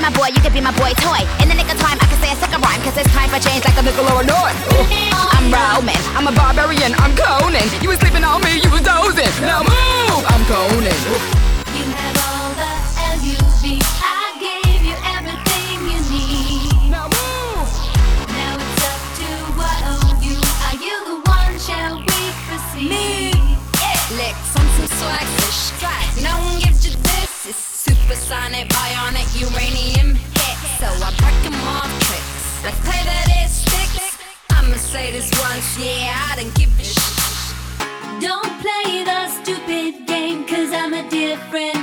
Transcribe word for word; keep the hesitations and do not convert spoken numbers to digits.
my boy, you can be my boy toy. In the nick of time, I can say a second rhyme, cause it's time for change like a nickel or a dime. I'm Roman, I'm a barbarian, I'm Conan. You was sleeping on me, you was dozing. Now move, I'm Conan. You have all the L U V. I gave you everything you need. Now move. Now it's up to what of you. Are you the one? Shall we proceed? Me. Licks on some swag fish. No one gives you this. It's supersonic, bionic, uranium hit. So I break them off tricks. Let's play that it sticks. I'ma say this once, yeah, I don't give a sh. Don't play the stupid game, cause I'm a different